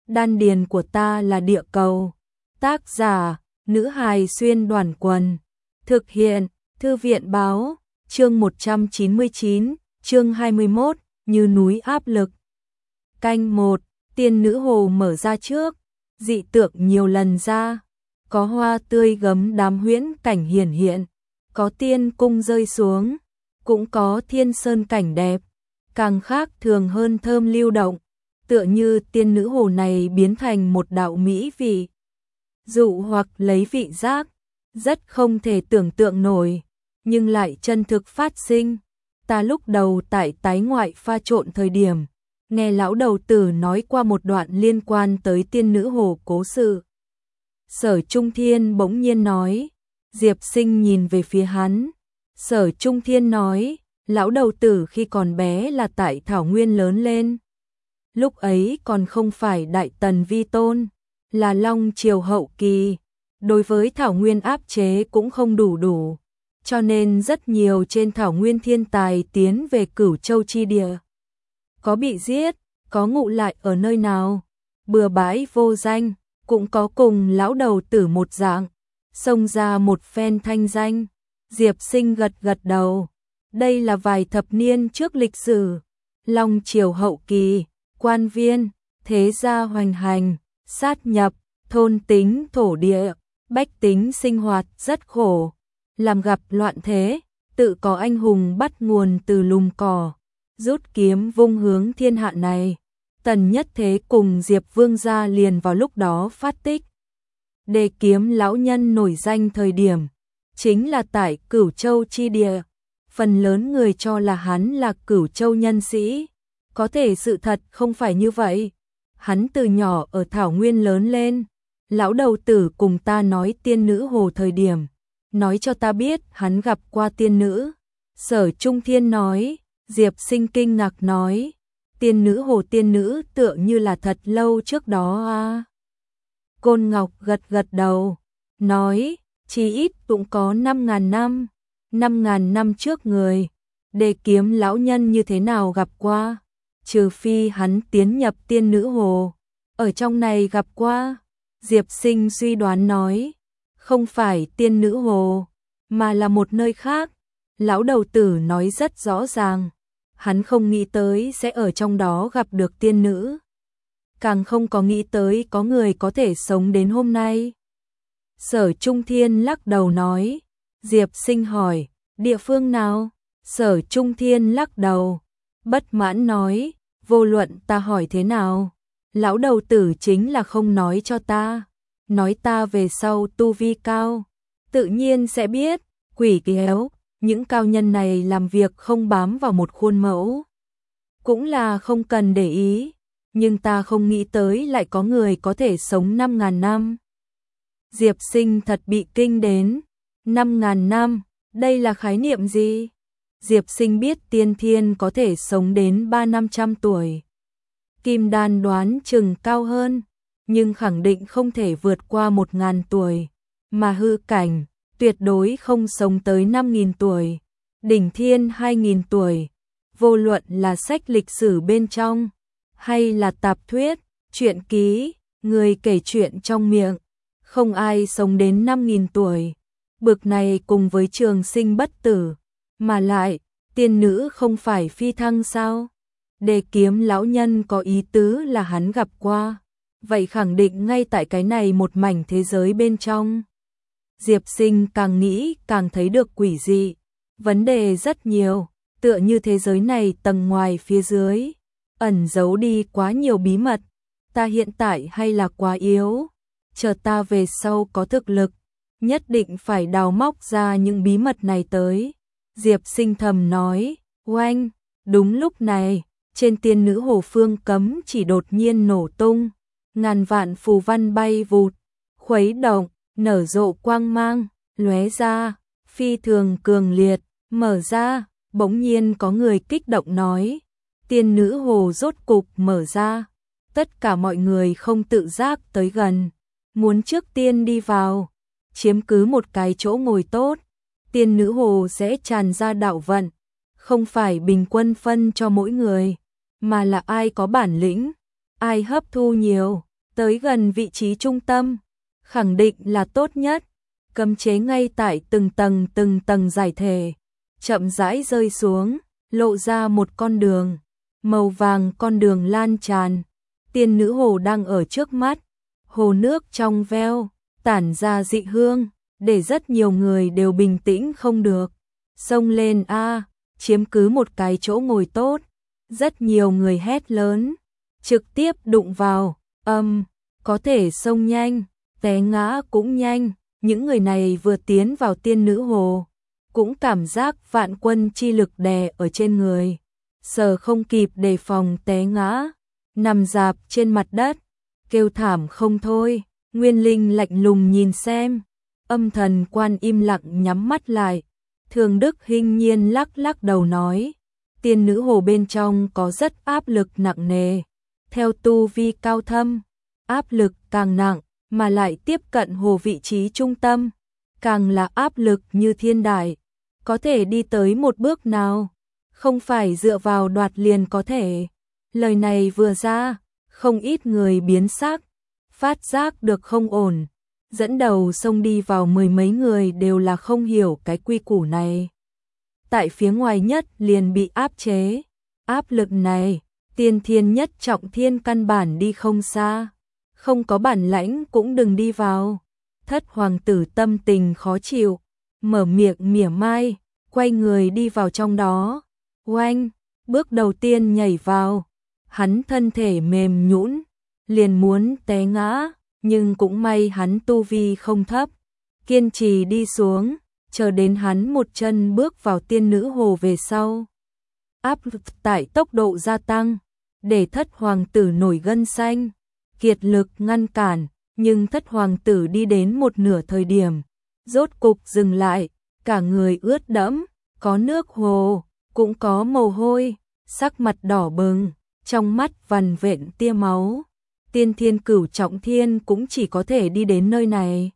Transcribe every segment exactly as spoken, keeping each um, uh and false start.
đan điền của ta là địa cầu. Tác giả, nữ hài xuyên đoàn quần. Thực hiện, thư viện báo, chương một trăm chín mươi chín, chương hai mươi mốt, như núi áp lực. Canh một, tiên nữ hồ mở ra trước, dị tượng nhiều lần ra, có hoa tươi gấm đám huyễn cảnh hiển hiện, có tiên cung rơi xuống, cũng có thiên sơn cảnh đẹp, càng khác thường hơn thơm lưu động, tựa như tiên nữ hồ này biến thành một đạo mỹ vị. Dụ hoặc lấy vị giác, rất không thể tưởng tượng nổi, nhưng lại chân thực phát sinh. Ta lúc đầu tại tái ngoại pha trộn thời điểm, nghe lão đầu tử nói qua một đoạn liên quan tới tiên nữ hồ cố sự. Sở Trung Thiên bỗng nhiên nói, Diệp Sinh nhìn về phía hắn. Sở Trung Thiên nói, lão đầu tử khi còn bé là tại Thảo Nguyên lớn lên. Lúc ấy còn không phải Đại Tần vi tôn, là Long Triều hậu kỳ. Đối với Thảo Nguyên áp chế cũng không đủ đủ, cho nên rất nhiều trên Thảo Nguyên thiên tài tiến về Cửu Châu chi địa. Có bị giết, có ngụ lại ở nơi nào, bừa bãi vô danh, cũng có cùng lão đầu tử một dạng, xông ra một phen thanh danh. Diệp Sinh gật gật đầu, đây là vài thập niên trước lịch sử. Long Triều hậu kỳ, quan viên, thế gia hoành hành, sát nhập, thôn tính thổ địa, bách tính sinh hoạt rất khổ, làm gặp loạn thế, tự có anh hùng bắt nguồn từ lùm cỏ, rút kiếm vung hướng thiên hạ này. Tần Nhất Thế cùng Diệp Vương gia liền vào lúc đó phát tích. Đề kiếm lão nhân nổi danh thời điểm, chính là tại Cửu Châu chi địa, phần lớn người cho là hắn là Cửu Châu nhân sĩ, có thể sự thật không phải như vậy. Hắn từ nhỏ ở Thảo Nguyên lớn lên, lão đầu tử cùng ta nói tiên nữ hồ thời điểm, nói cho ta biết hắn gặp qua tiên nữ. Sở Trung Thiên nói, Diệp Sinh kinh ngạc nói, tiên nữ hồ tiên nữ tựa như là thật lâu trước đó à. Côn Ngọc gật gật đầu, nói, chỉ ít cũng có năm ngàn năm, năm ngàn năm trước người, Đề kiếm lão nhân như thế nào gặp qua, trừ phi hắn tiến nhập tiên nữ hồ, ở trong này gặp qua. Diệp Sinh suy đoán nói, không phải tiên nữ hồ, mà là một nơi khác. Lão đầu tử nói rất rõ ràng, hắn không nghĩ tới sẽ ở trong đó gặp được tiên nữ, càng không có nghĩ tới có người có thể sống đến hôm nay. Sở Trung Thiên lắc đầu nói, Diệp Sinh hỏi, địa phương nào? Sở Trung Thiên lắc đầu, bất mãn nói, vô luận ta hỏi thế nào, lão đầu tử chính là không nói cho ta, nói ta về sau tu vi cao, tự nhiên sẽ biết. Quỷ kéo, những cao nhân này làm việc không bám vào một khuôn mẫu, cũng là không cần để ý, nhưng ta không nghĩ tới lại có người có thể sống năm ngàn năm. Diệp Sinh thật bị kinh đến, năm ngàn năm, đây là khái niệm gì? Diệp Sinh biết tiên thiên có thể sống đến ba năm trăm tuổi. Kim đan đoán chừng cao hơn, nhưng khẳng định không thể vượt qua một ngàn tuổi, mà hư cảnh tuyệt đối không sống tới năm nghìn tuổi, đỉnh thiên hai nghìn tuổi. Vô luận là sách lịch sử bên trong, hay là tạp thuyết, truyện ký, người kể chuyện trong miệng, không ai sống đến năm nghìn tuổi. Bực này cùng với trường sinh bất tử, mà lại, tiên nữ không phải phi thăng sao? Đề kiếm lão nhân có ý tứ là hắn gặp qua, vậy khẳng định ngay tại cái này một mảnh thế giới bên trong. Diệp Sinh càng nghĩ càng thấy được quỷ dị, vấn đề rất nhiều, tựa như thế giới này tầng ngoài phía dưới, ẩn giấu đi quá nhiều bí mật, ta hiện tại hay là quá yếu, chờ ta về sau có thực lực, nhất định phải đào móc ra những bí mật này tới. Diệp Sinh thầm nói, oanh, đúng lúc này, trên tiên nữ hồ phương cấm chỉ đột nhiên nổ tung, ngàn vạn phù văn bay vụt, khuấy động, nở rộ quang mang, lóe ra, phi thường cường liệt, mở ra, bỗng nhiên có người kích động nói, tiên nữ hồ rốt cục mở ra, tất cả mọi người không tự giác tới gần, muốn trước tiên đi vào, chiếm cứ một cái chỗ ngồi tốt, tiên nữ hồ sẽ tràn ra đạo vận, không phải bình quân phân cho mỗi người, mà là ai có bản lĩnh, ai hấp thu nhiều, tới gần vị trí trung tâm, khẳng định là tốt nhất. Cấm chế ngay tại từng tầng từng tầng giải thể, chậm rãi rơi xuống, lộ ra một con đường, màu vàng con đường lan tràn. Tiên nữ hồ đang ở trước mắt, hồ nước trong veo, tản ra dị hương, để rất nhiều người đều bình tĩnh không được. Xông lên a, chiếm cứ một cái chỗ ngồi tốt. Rất nhiều người hét lớn, trực tiếp đụng vào, âm, có thể xông nhanh, té ngã cũng nhanh. Những người này vừa tiến vào tiên nữ hồ, cũng cảm giác vạn quân chi lực đè ở trên người, sờ không kịp đề phòng té ngã, nằm rạp trên mặt đất, kêu thảm không thôi. Nguyên Linh lạnh lùng nhìn xem, Âm Thần Quan im lặng nhắm mắt lại. Thường Đức hinh nhiên lắc lắc đầu nói, tiên nữ hồ bên trong có rất áp lực nặng nề, theo tu vi cao thâm, áp lực càng nặng, mà lại tiếp cận hồ vị trí trung tâm, càng là áp lực như thiên đại. Có thể đi tới một bước nào, không phải dựa vào đoạt liền có thể. Lời này vừa ra, không ít người biến sắc, phát giác được không ổn. Dẫn đầu xông đi vào mười mấy người đều là không hiểu cái quy củ này. Tại phía ngoài nhất liền bị áp chế. Áp lực này, tiên thiên nhất trọng thiên căn bản đi không xa. Không có bản lãnh cũng đừng đi vào. Thất hoàng tử tâm tình khó chịu, mở miệng mỉa mai, quay người đi vào trong đó. Oanh, bước đầu tiên nhảy vào, hắn thân thể mềm nhũn, liền muốn té ngã, nhưng cũng may hắn tu vi không thấp, kiên trì đi xuống, chờ đến hắn một chân bước vào tiên nữ hồ về sau. Áp lực tại tốc độ gia tăng, để thất hoàng tử nổi gân xanh, kiệt lực ngăn cản, nhưng thất hoàng tử đi đến một nửa thời điểm, rốt cục dừng lại, cả người ướt đẫm, có nước hồ, cũng có mồ hôi, sắc mặt đỏ bừng, trong mắt vằn vện tia máu. Tiên thiên cửu trọng thiên cũng chỉ có thể đi đến nơi này.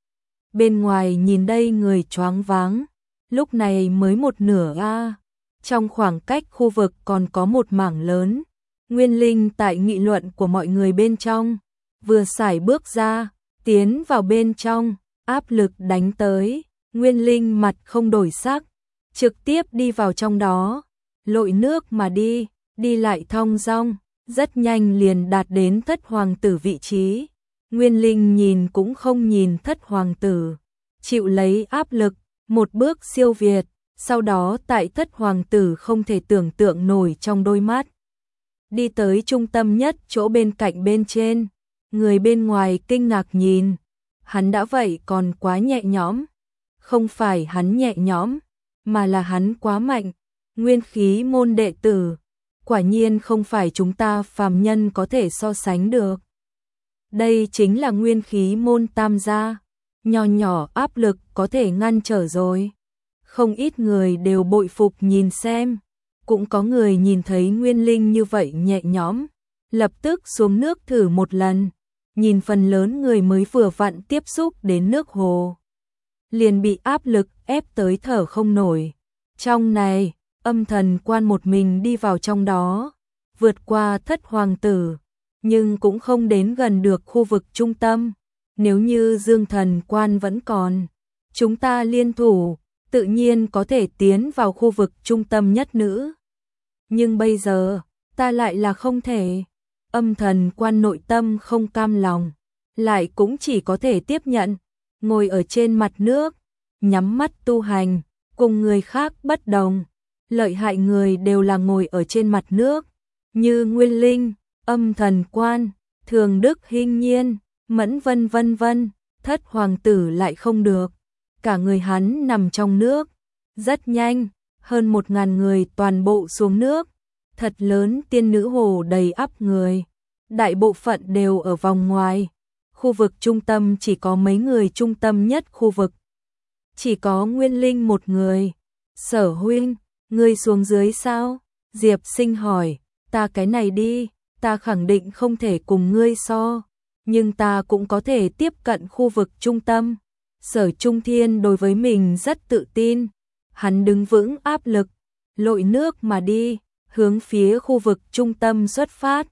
Bên ngoài nhìn đây người choáng váng, lúc này mới một nửa a. Trong khoảng cách khu vực còn có một mảng lớn. Nguyên Linh tại nghị luận của mọi người bên trong, vừa sải bước ra, tiến vào bên trong, áp lực đánh tới. Nguyên Linh mặt không đổi sắc, trực tiếp đi vào trong đó, lội nước mà đi, đi lại thong dong, rất nhanh liền đạt đến thất hoàng tử vị trí. Nguyên Linh nhìn cũng không nhìn thất hoàng tử, chịu lấy áp lực, một bước siêu việt, sau đó tại thất hoàng tử không thể tưởng tượng nổi trong đôi mắt. Đi tới trung tâm nhất chỗ bên cạnh bên trên, người bên ngoài kinh ngạc nhìn, hắn đã vậy còn quá nhẹ nhõm. Không phải hắn nhẹ nhõm, mà là hắn quá mạnh. Nguyên khí môn đệ tử, quả nhiên không phải chúng ta phàm nhân có thể so sánh được. Đây chính là nguyên khí môn tam gia, nhỏ nhỏ áp lực có thể ngăn trở rồi. Không ít người đều bội phục nhìn xem, cũng có người nhìn thấy Nguyên Linh như vậy nhẹ nhõm, lập tức xuống nước thử một lần, nhìn phần lớn người mới vừa vặn tiếp xúc đến nước hồ, liền bị áp lực ép tới thở không nổi. Trong này, Âm Thần Quan một mình đi vào trong đó, vượt qua thất hoàng tử, nhưng cũng không đến gần được khu vực trung tâm. Nếu như Dương Thần Quan vẫn còn, chúng ta liên thủ, tự nhiên có thể tiến vào khu vực trung tâm nhất nữ. Nhưng bây giờ, ta lại là không thể. Âm Thần Quan nội tâm không cam lòng, lại cũng chỉ có thể tiếp nhận, ngồi ở trên mặt nước, nhắm mắt tu hành, cùng người khác bất đồng. Lợi hại người đều là ngồi ở trên mặt nước, như Nguyên Linh, Âm Thần Quan, Thường Đức hinh nhiên, Mẫn Vân vân vân. Thất hoàng tử lại không được, cả người hắn nằm trong nước. Rất nhanh, hơn một ngàn người toàn bộ xuống nước, thật lớn tiên nữ hồ đầy ắp người, đại bộ phận đều ở vòng ngoài. Khu vực trung tâm chỉ có mấy người trung tâm nhất khu vực, chỉ có Nguyên Linh một người. Sở huynh, ngươi xuống dưới sao? Diệp Sinh hỏi. Ta cái này đi, ta khẳng định không thể cùng ngươi so, nhưng ta cũng có thể tiếp cận khu vực trung tâm. Sở Trung Thiên đối với mình rất tự tin, hắn đứng vững áp lực, lội nước mà đi, hướng phía khu vực trung tâm xuất phát.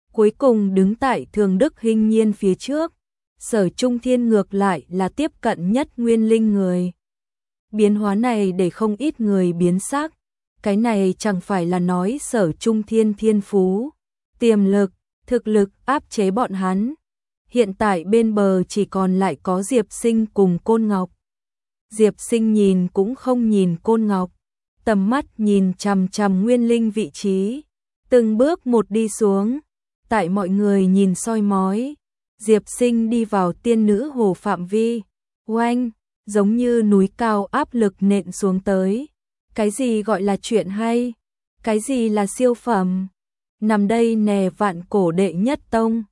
cuối cùng đứng tại Thường Đức Hinh Nhiên phía trước. Sở Trung Thiên ngược lại là tiếp cận nhất nguyên linh người. Biến hóa này để không ít người biến sắc. Cái này chẳng phải là nói Sở Trung Thiên thiên phú, tiềm lực, thực lực áp chế bọn hắn. Hiện tại bên bờ chỉ còn lại có Diệp Sinh cùng Côn Ngọc. Diệp Sinh nhìn cũng không nhìn Côn Ngọc, tầm mắt nhìn chằm chằm nguyên linh vị trí, từng bước một đi xuống. Tại mọi người nhìn soi mói, Diệp Sinh đi vào tiên nữ hồ phạm vi, oanh, giống như núi cao áp lực nện xuống tới. Cái gì gọi là chuyện hay? Cái gì là siêu phẩm? Nằm đây nè vạn cổ đệ nhất tông,